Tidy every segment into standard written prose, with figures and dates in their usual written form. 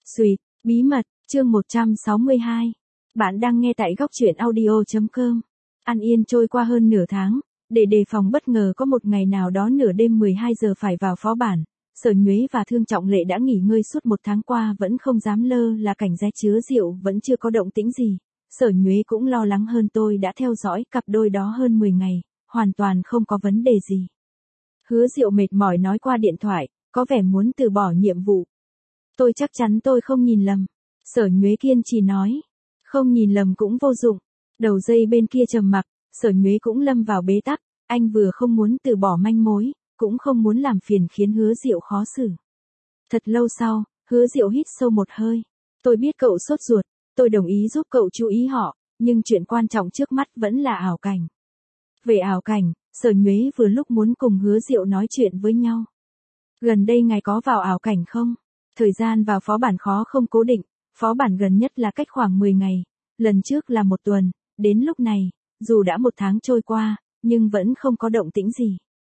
Xuyệt, bí mật, chương 162. Bạn đang nghe tại góc truyện audio.com. An yên trôi qua hơn nửa tháng, để đề phòng bất ngờ có một ngày nào đó nửa đêm 12 giờ phải vào phó bản. Sở Nhuế và Thương Trọng Lệ đã nghỉ ngơi suốt một tháng qua vẫn không dám lơ là cảnh ré chứa rượu vẫn chưa có động tĩnh gì. Sở Nhuế cũng lo lắng hơn, tôi đã theo dõi cặp đôi đó hơn 10 ngày, hoàn toàn không có vấn đề gì. Hứa Diệu mệt mỏi nói qua điện thoại, có vẻ muốn từ bỏ nhiệm vụ. Tôi chắc chắn tôi không nhìn lầm. Sở Nhuế kiên trì nói. Không nhìn lầm cũng vô dụng. Đầu dây bên kia trầm mặc, Sở Nhuế cũng lâm vào bế tắc, anh vừa không muốn từ bỏ manh mối, cũng không muốn làm phiền khiến Hứa Diệu khó xử. Thật lâu sau, Hứa Diệu hít sâu một hơi. Tôi biết cậu sốt ruột, tôi đồng ý giúp cậu chú ý họ, nhưng chuyện quan trọng trước mắt vẫn là ảo cảnh. Về ảo cảnh, Sở Nhuế vừa lúc muốn cùng Hứa Diệu nói chuyện với nhau. Gần đây ngài có vào ảo cảnh không? Thời gian vào phó bản khó không cố định, phó bản gần nhất là cách khoảng 10 ngày, lần trước là 1 tuần, đến lúc này, dù đã 1 tháng trôi qua, nhưng vẫn không có động tĩnh gì.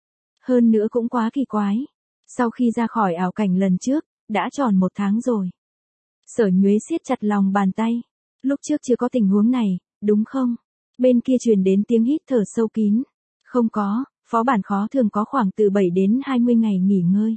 Hơn nữa cũng quá kỳ quái. Sau khi ra khỏi ảo cảnh lần trước, đã tròn 1 tháng rồi. Sở Nhuế siết chặt lòng bàn tay. Lúc trước chưa có tình huống này, đúng không? Bên kia truyền đến tiếng hít thở sâu kín. Không có, phó bản khó thường có khoảng từ 7 đến 20 ngày nghỉ ngơi.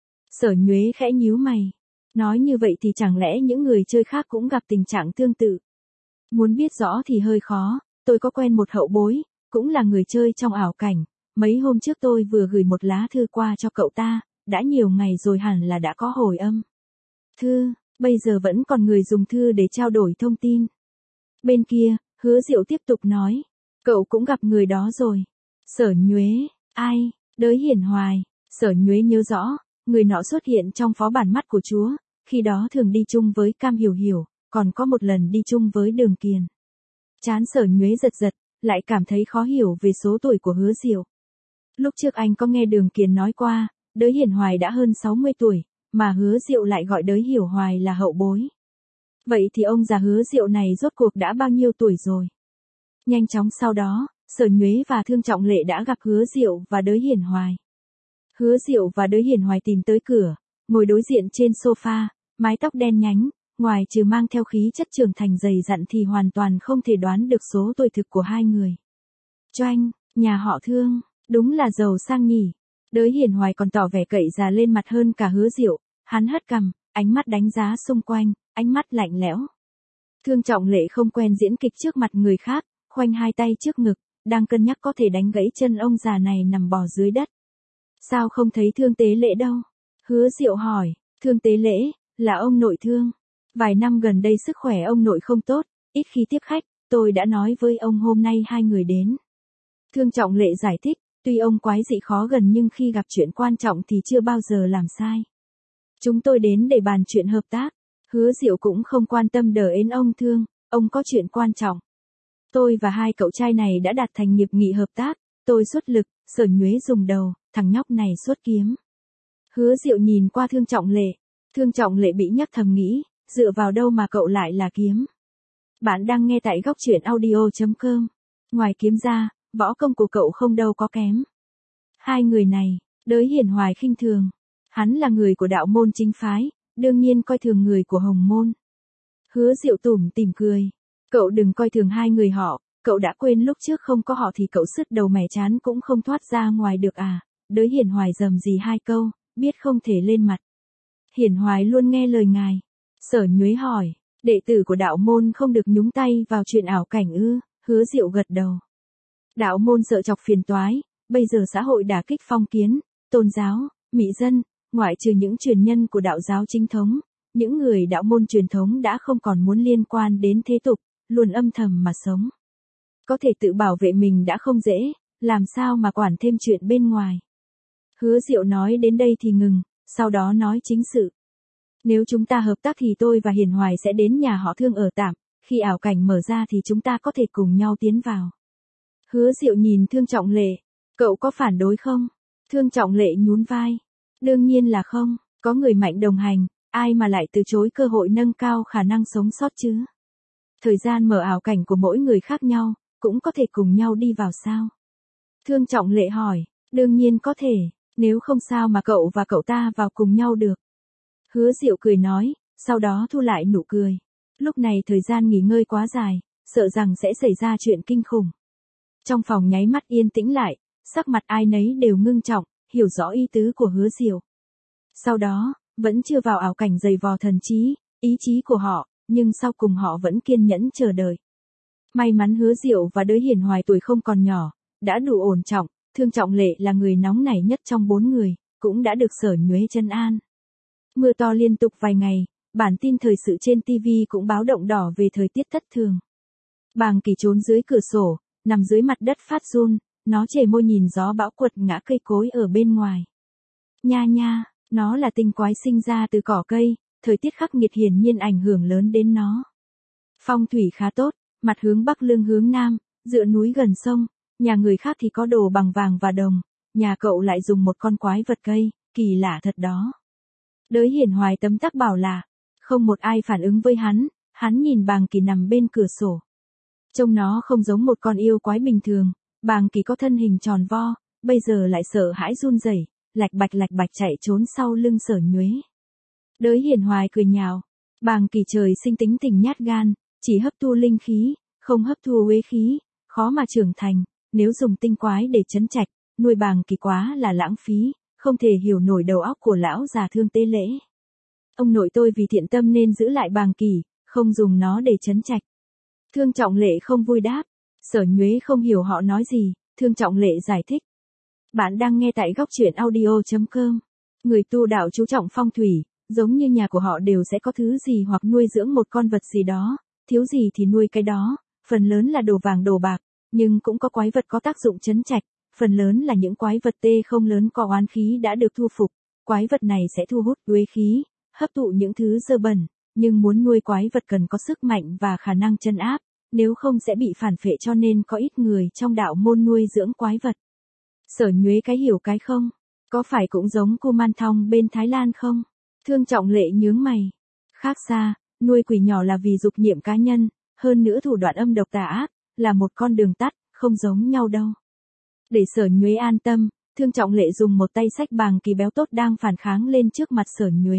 Sở Nhuế khẽ nhíu mày. Nói như vậy thì chẳng lẽ những người chơi khác cũng gặp tình trạng tương tự? Muốn biết rõ thì hơi khó, tôi có quen một hậu bối, cũng là người chơi trong ảo cảnh. Mấy hôm trước tôi vừa gửi một lá thư qua cho cậu ta, đã nhiều ngày rồi hẳn là đã có hồi âm. Thư, bây giờ vẫn còn người dùng thư để trao đổi thông tin. Bên kia, Hứa Diệu tiếp tục nói. Cậu cũng gặp người đó rồi. Sở Nhuế, ai? Đới Hiển Hoài. Sở Nhuế nhớ rõ, người nọ xuất hiện trong phó bản mắt của Chúa, khi đó thường đi chung với Cam Hiểu Hiểu, còn có một lần đi chung với Đường Kiền. Trán Sở Nhuế giật giật, lại cảm thấy khó hiểu về số tuổi của Hứa Diệu. Lúc trước anh có nghe Đường Kiền nói qua, Đới Hiển Hoài đã hơn 60 tuổi, mà Hứa Diệu lại gọi Đới Hiểu Hoài là hậu bối. Vậy thì ông già Hứa Diệu này rốt cuộc đã bao nhiêu tuổi rồi? Nhanh chóng sau đó, Sở Nhuế và Thương Trọng Lệ đã gặp Hứa Diệu và Đới Hiển Hoài. Hứa Diệu và Đới Hiển Hoài tìm tới cửa, ngồi đối diện trên sofa, mái tóc đen nhánh, ngoài trừ mang theo khí chất trưởng thành dày dặn thì hoàn toàn không thể đoán được số tuổi thực của hai người. Choanh, nhà họ Thương, đúng là giàu sang nhỉ. Đới Hiển Hoài còn tỏ vẻ cậy già lên mặt hơn cả Hứa Diệu, hắn hất cằm, ánh mắt đánh giá xung quanh, ánh mắt lạnh lẽo. Thương Trọng Lệ không quen diễn kịch trước mặt người khác, khoanh hai tay trước ngực, đang cân nhắc có thể đánh gãy chân ông già này nằm bò dưới đất. Sao không thấy Thương Tế Lễ đâu? Hứa Diệu hỏi. Thương Tế Lễ là ông nội Thương. Vài năm gần đây sức khỏe ông nội không tốt, ít khi tiếp khách, tôi đã nói với ông hôm nay hai người đến. Thương Trọng Lệ giải thích, tuy ông quái dị khó gần nhưng khi gặp chuyện quan trọng thì chưa bao giờ làm sai. Chúng tôi đến để bàn chuyện hợp tác. Hứa Diệu cũng không quan tâm đờ ến ông Thương, ông có chuyện quan trọng. Tôi và hai cậu trai này đã đạt thành nghiệp nghị hợp tác, tôi xuất lực, Sở Nhuế dùng đầu, thằng nhóc này xuất kiếm. Hứa Diệu nhìn qua Thương Trọng Lệ. Thương Trọng Lệ bị nhắc thầm nghĩ, dựa vào đâu mà cậu lại là kiếm. Bạn đang nghe tại góc truyện audio.com. Ngoài kiếm ra, võ công của cậu không đâu có kém. Hai người này, Đới Hiển Hoài khinh thường. Hắn là người của đạo môn chính phái, đương nhiên coi thường người của Hồng môn. Hứa Diệu tủm tỉm cười. Cậu đừng coi thường hai người họ, cậu đã quên lúc trước không có họ thì cậu sứt đầu mẻ chán cũng không thoát ra ngoài được à. Đới Hiển Hoài rầm rì hai câu, biết không thể lên mặt. Hiển Hoài luôn nghe lời ngài. Sở Nhuế hỏi, đệ tử của đạo môn không được nhúng tay vào chuyện ảo cảnh ư? Hứa Diệu gật đầu. Đạo môn sợ chọc phiền toái, bây giờ xã hội đả kích phong kiến, tôn giáo, mị dân, ngoại trừ những truyền nhân của đạo giáo chính thống, những người đạo môn truyền thống đã không còn muốn liên quan đến thế tục, luôn âm thầm mà sống. Có thể tự bảo vệ mình đã không dễ, làm sao mà quản thêm chuyện bên ngoài. Hứa Diệu nói đến đây thì ngừng, sau đó nói chính sự. Nếu chúng ta hợp tác thì tôi và Hiển Hoài sẽ đến nhà họ Thương ở tạm, khi ảo cảnh mở ra thì chúng ta có thể cùng nhau tiến vào. Hứa Diệu nhìn Thương Trọng Lệ, cậu có phản đối không? Thương Trọng Lệ nhún vai. Đương nhiên là không, có người mạnh đồng hành, ai mà lại từ chối cơ hội nâng cao khả năng sống sót chứ? Thời gian mở ảo cảnh của mỗi người khác nhau, cũng có thể cùng nhau đi vào sao? Thương Trọng Lệ hỏi, đương nhiên có thể, nếu không sao mà cậu và cậu ta vào cùng nhau được. Hứa Diệu cười nói, sau đó thu lại nụ cười. Lúc này thời gian nghỉ ngơi quá dài, sợ rằng sẽ xảy ra chuyện kinh khủng. Trong phòng nháy mắt yên tĩnh lại, sắc mặt ai nấy đều ngưng trọng, hiểu rõ ý tứ của Hứa Diệu. Sau đó, vẫn chưa vào ảo cảnh dày vò thần trí, ý chí của họ, nhưng sau cùng họ vẫn kiên nhẫn chờ đợi. May mắn Hứa Diệu và Đới Hiền Hoài tuổi không còn nhỏ, đã đủ ổn trọng, Thương Trọng Lệ là người nóng nảy nhất trong 4 người, cũng đã được Sở Nhuế trấn an. Mưa to liên tục vài ngày, bản tin thời sự trên TV cũng báo động đỏ về thời tiết thất thường. Bàng Kỳ trốn dưới cửa sổ, nằm dưới mặt đất phát run, nó chề môi nhìn gió bão quật ngã cây cối ở bên ngoài. Nha nha, nó là tinh quái sinh ra từ cỏ cây, thời tiết khắc nghiệt hiển nhiên ảnh hưởng lớn đến nó. Phong thủy khá tốt, mặt hướng bắc lưng hướng nam, dựa núi gần sông, nhà người khác thì có đồ bằng vàng và đồng, nhà cậu lại dùng một con quái vật cây, kỳ lạ thật đó. Đới Hiền Hoài tấm tắc bảo là, không một ai phản ứng với hắn nhìn Bàng Kỳ nằm bên cửa sổ. Trông nó không giống một con yêu quái bình thường, Bàng Kỳ có thân hình tròn vo, bây giờ lại sợ hãi run rẩy, lạch bạch chạy trốn sau lưng Sở Nhuế. Đới Hiền Hoài cười nhạo, Bàng Kỳ trời sinh tính tình nhát gan, chỉ hấp thu linh khí, không hấp thu uế khí, khó mà trưởng thành, nếu dùng tinh quái để trấn trạch, nuôi Bàng Kỳ quá là lãng phí, không thể hiểu nổi đầu óc của lão già Thương Tế Lễ. Ông nội tôi vì thiện tâm nên giữ lại Bàng Kỳ, không dùng nó để trấn trạch. Thương Trọng Lệ không vui đáp, Sở Nhuế không hiểu họ nói gì, Thương Trọng Lệ giải thích. Bạn đang nghe tại góc truyện audio.com. Người tu đạo chú trọng phong thủy, giống như nhà của họ đều sẽ có thứ gì hoặc nuôi dưỡng một con vật gì đó, thiếu gì thì nuôi cái đó, phần lớn là đồ vàng đồ bạc, nhưng cũng có quái vật có tác dụng trấn trạch, phần lớn là những quái vật tê không lớn có oán khí đã được thu phục, quái vật này sẽ thu hút uế khí, hấp thụ những thứ dơ bẩn, nhưng muốn nuôi quái vật cần có sức mạnh và khả năng trấn áp, nếu không sẽ bị phản phệ cho nên có ít người trong đạo môn nuôi dưỡng quái vật. Sở Nhuế cái hiểu cái không, có phải cũng giống Kuman Thong bên Thái Lan không? Thương Trọng Lệ nhướng mày. Khác xa, nuôi quỷ nhỏ là vì dục niệm cá nhân, hơn nữa thủ đoạn âm độc tà ác, là một con đường tắt, không giống nhau đâu. Để Sở Nhuế an tâm, Thương Trọng Lệ dùng một tay xách Bàng Kỳ béo tốt đang phản kháng lên trước mặt Sở Nhuế.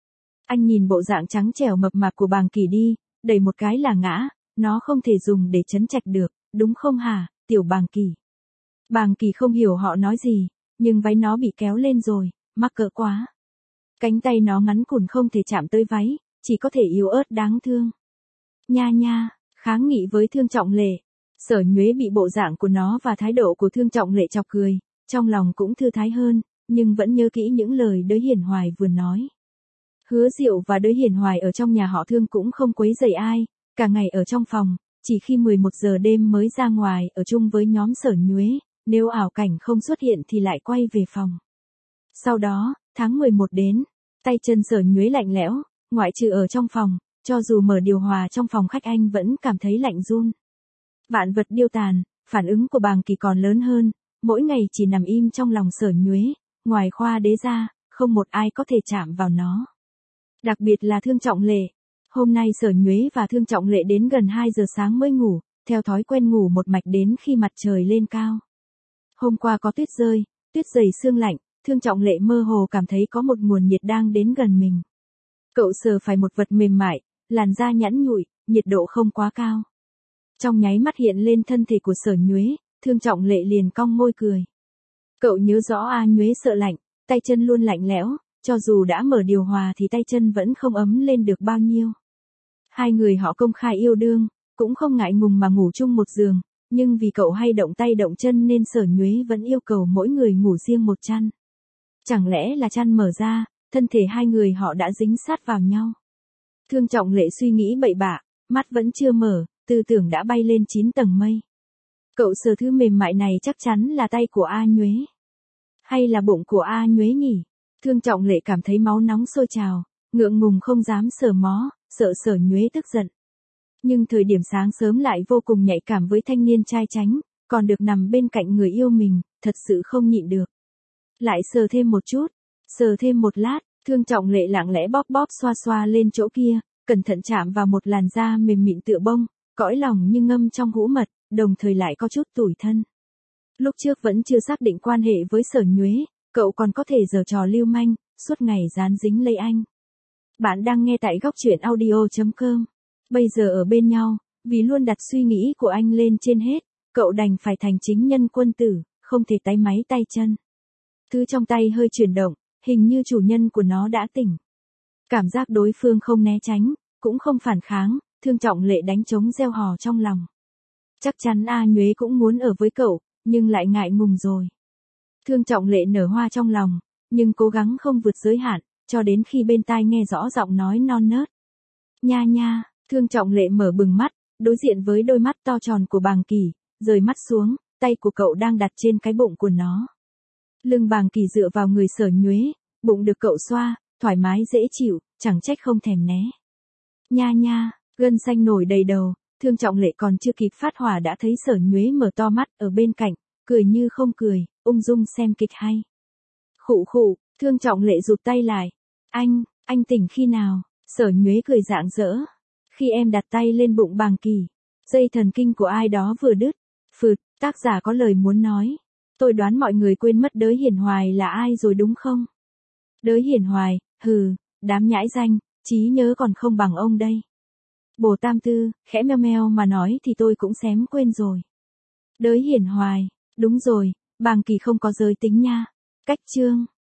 Anh nhìn bộ dạng trắng trẻo mập mạp của Bàng Kỳ đi, đẩy một cái là ngã, nó không thể dùng để trấn trạch được, đúng không hả, tiểu Bàng Kỳ? Bàng Kỳ không hiểu họ nói gì, nhưng váy nó bị kéo lên rồi, mắc cỡ quá. Cánh tay nó ngắn cùn không thể chạm tới váy, chỉ có thể yếu ớt đáng thương. Nha nha, kháng nghị với Thương Trọng Lệ. Sở Nhuế bị bộ dạng của nó và thái độ của Thương Trọng Lệ chọc cười, trong lòng cũng thư thái hơn, nhưng vẫn nhớ kỹ những lời Đới Hiền Hoài vừa nói. Hứa Diệu và Đới Hiền Hoài ở trong nhà họ Thương cũng không quấy rầy ai, cả ngày ở trong phòng, chỉ khi 11 giờ đêm mới ra ngoài ở chung với nhóm Sở Nhuế, nếu ảo cảnh không xuất hiện thì lại quay về phòng. Sau đó, tháng 11 đến, tay chân Sở Nhuế lạnh lẽo, ngoại trừ ở trong phòng, cho dù mở điều hòa trong phòng khách anh vẫn cảm thấy lạnh run. Vạn vật điêu tàn, phản ứng của Bàng Kỳ còn lớn hơn, mỗi ngày chỉ nằm im trong lòng Sở Nhuế, ngoài Khoa Đế ra, không một ai có thể chạm vào nó. Đặc biệt là Thương Trọng Lệ. Hôm nay Sở Nhuế và Thương Trọng Lệ đến gần 2 giờ sáng mới ngủ, theo thói quen ngủ một mạch đến khi mặt trời lên cao. Hôm qua có tuyết rơi, tuyết dày sương lạnh, Thương Trọng Lệ mơ hồ cảm thấy có một nguồn nhiệt đang đến gần mình. Cậu sờ phải một vật mềm mại, làn da nhẵn nhụi, nhiệt độ không quá cao. Trong nháy mắt hiện lên thân thể của Sở Nhuế, Thương Trọng Lệ liền cong môi cười. Cậu nhớ rõ A Nhuế sợ lạnh, tay chân luôn lạnh lẽo, cho dù đã mở điều hòa thì tay chân vẫn không ấm lên được bao nhiêu. Hai người họ công khai yêu đương, cũng không ngại ngùng mà ngủ chung một giường, nhưng vì cậu hay động tay động chân nên Sở Nhuế vẫn yêu cầu mỗi người ngủ riêng một chăn. Chẳng lẽ là chăn mở ra, thân thể hai người họ đã dính sát vào nhau. Thương Trọng Lệ suy nghĩ bậy bạ, mắt vẫn chưa mở, tư tưởng đã bay lên 9 tầng mây. Cậu sờ thứ mềm mại này chắc chắn là tay của A Nhuế. Hay là bụng của A Nhuế nhỉ? Thương Trọng Lệ cảm thấy máu nóng sôi trào, ngượng ngùng không dám sờ mó, sợ Sở Nhuế tức giận. Nhưng thời điểm sáng sớm lại vô cùng nhạy cảm với thanh niên trai tránh, còn được nằm bên cạnh người yêu mình, thật sự không nhịn được. Lại sờ thêm một chút, sờ thêm một lát, Thương Trọng Lệ lặng lẽ bóp bóp xoa xoa lên chỗ kia, cẩn thận chạm vào một làn da mềm mịn tựa bông, cõi lòng như ngâm trong hũ mật, đồng thời lại có chút tủi thân. Lúc trước vẫn chưa xác định quan hệ với Sở Nhuế, cậu còn có thể giở trò lưu manh, suốt ngày dán dính lấy anh. Bạn đang nghe tại góc chuyện audio.com. Bây giờ ở bên nhau, vì luôn đặt suy nghĩ của anh lên trên hết, cậu đành phải thành chính nhân quân tử, không thể táy máy tay chân. Thứ trong tay hơi chuyển động, hình như chủ nhân của nó đã tỉnh. Cảm giác đối phương không né tránh, cũng không phản kháng, Thương Trọng Lệ đánh trống reo hò trong lòng. Chắc chắn A Nhuế cũng muốn ở với cậu, nhưng lại ngại ngùng rồi. Thương Trọng Lệ nở hoa trong lòng, nhưng cố gắng không vượt giới hạn, cho đến khi bên tai nghe rõ giọng nói non nớt. Nha nha, Thương Trọng Lệ mở bừng mắt, đối diện với đôi mắt to tròn của Bàng Kỳ, rời mắt xuống, tay của cậu đang đặt trên cái bụng của nó. Lưng Bàng Kỳ dựa vào người Sở Nhuế, bụng được cậu xoa, thoải mái dễ chịu, chẳng trách không thèm né. Nha nha, gân xanh nổi đầy đầu, Thương Trọng Lệ còn chưa kịp phát hỏa đã thấy Sở Nhuế mở to mắt ở bên cạnh, cười như không cười, ung dung xem kịch hay. Khụ khụ, Thương Trọng Lệ rụt tay lại. Anh tỉnh khi nào? Sở Nhuế cười rạng rỡ. Khi em đặt tay lên bụng Bàng Kỳ, dây thần kinh của ai đó vừa đứt. Phượt, tác giả có lời muốn nói. Tôi đoán mọi người quên mất Đới Hiển Hoài là ai rồi đúng không? Đới Hiển Hoài, hừ, đám nhãi danh, trí nhớ còn không bằng ông đây. Bồ Tam Tư, khẽ meo meo mà nói thì tôi cũng xém quên rồi. Đới Hiển Hoài, đúng rồi, Bàng Kỳ không có giới tính nha. Cách chương.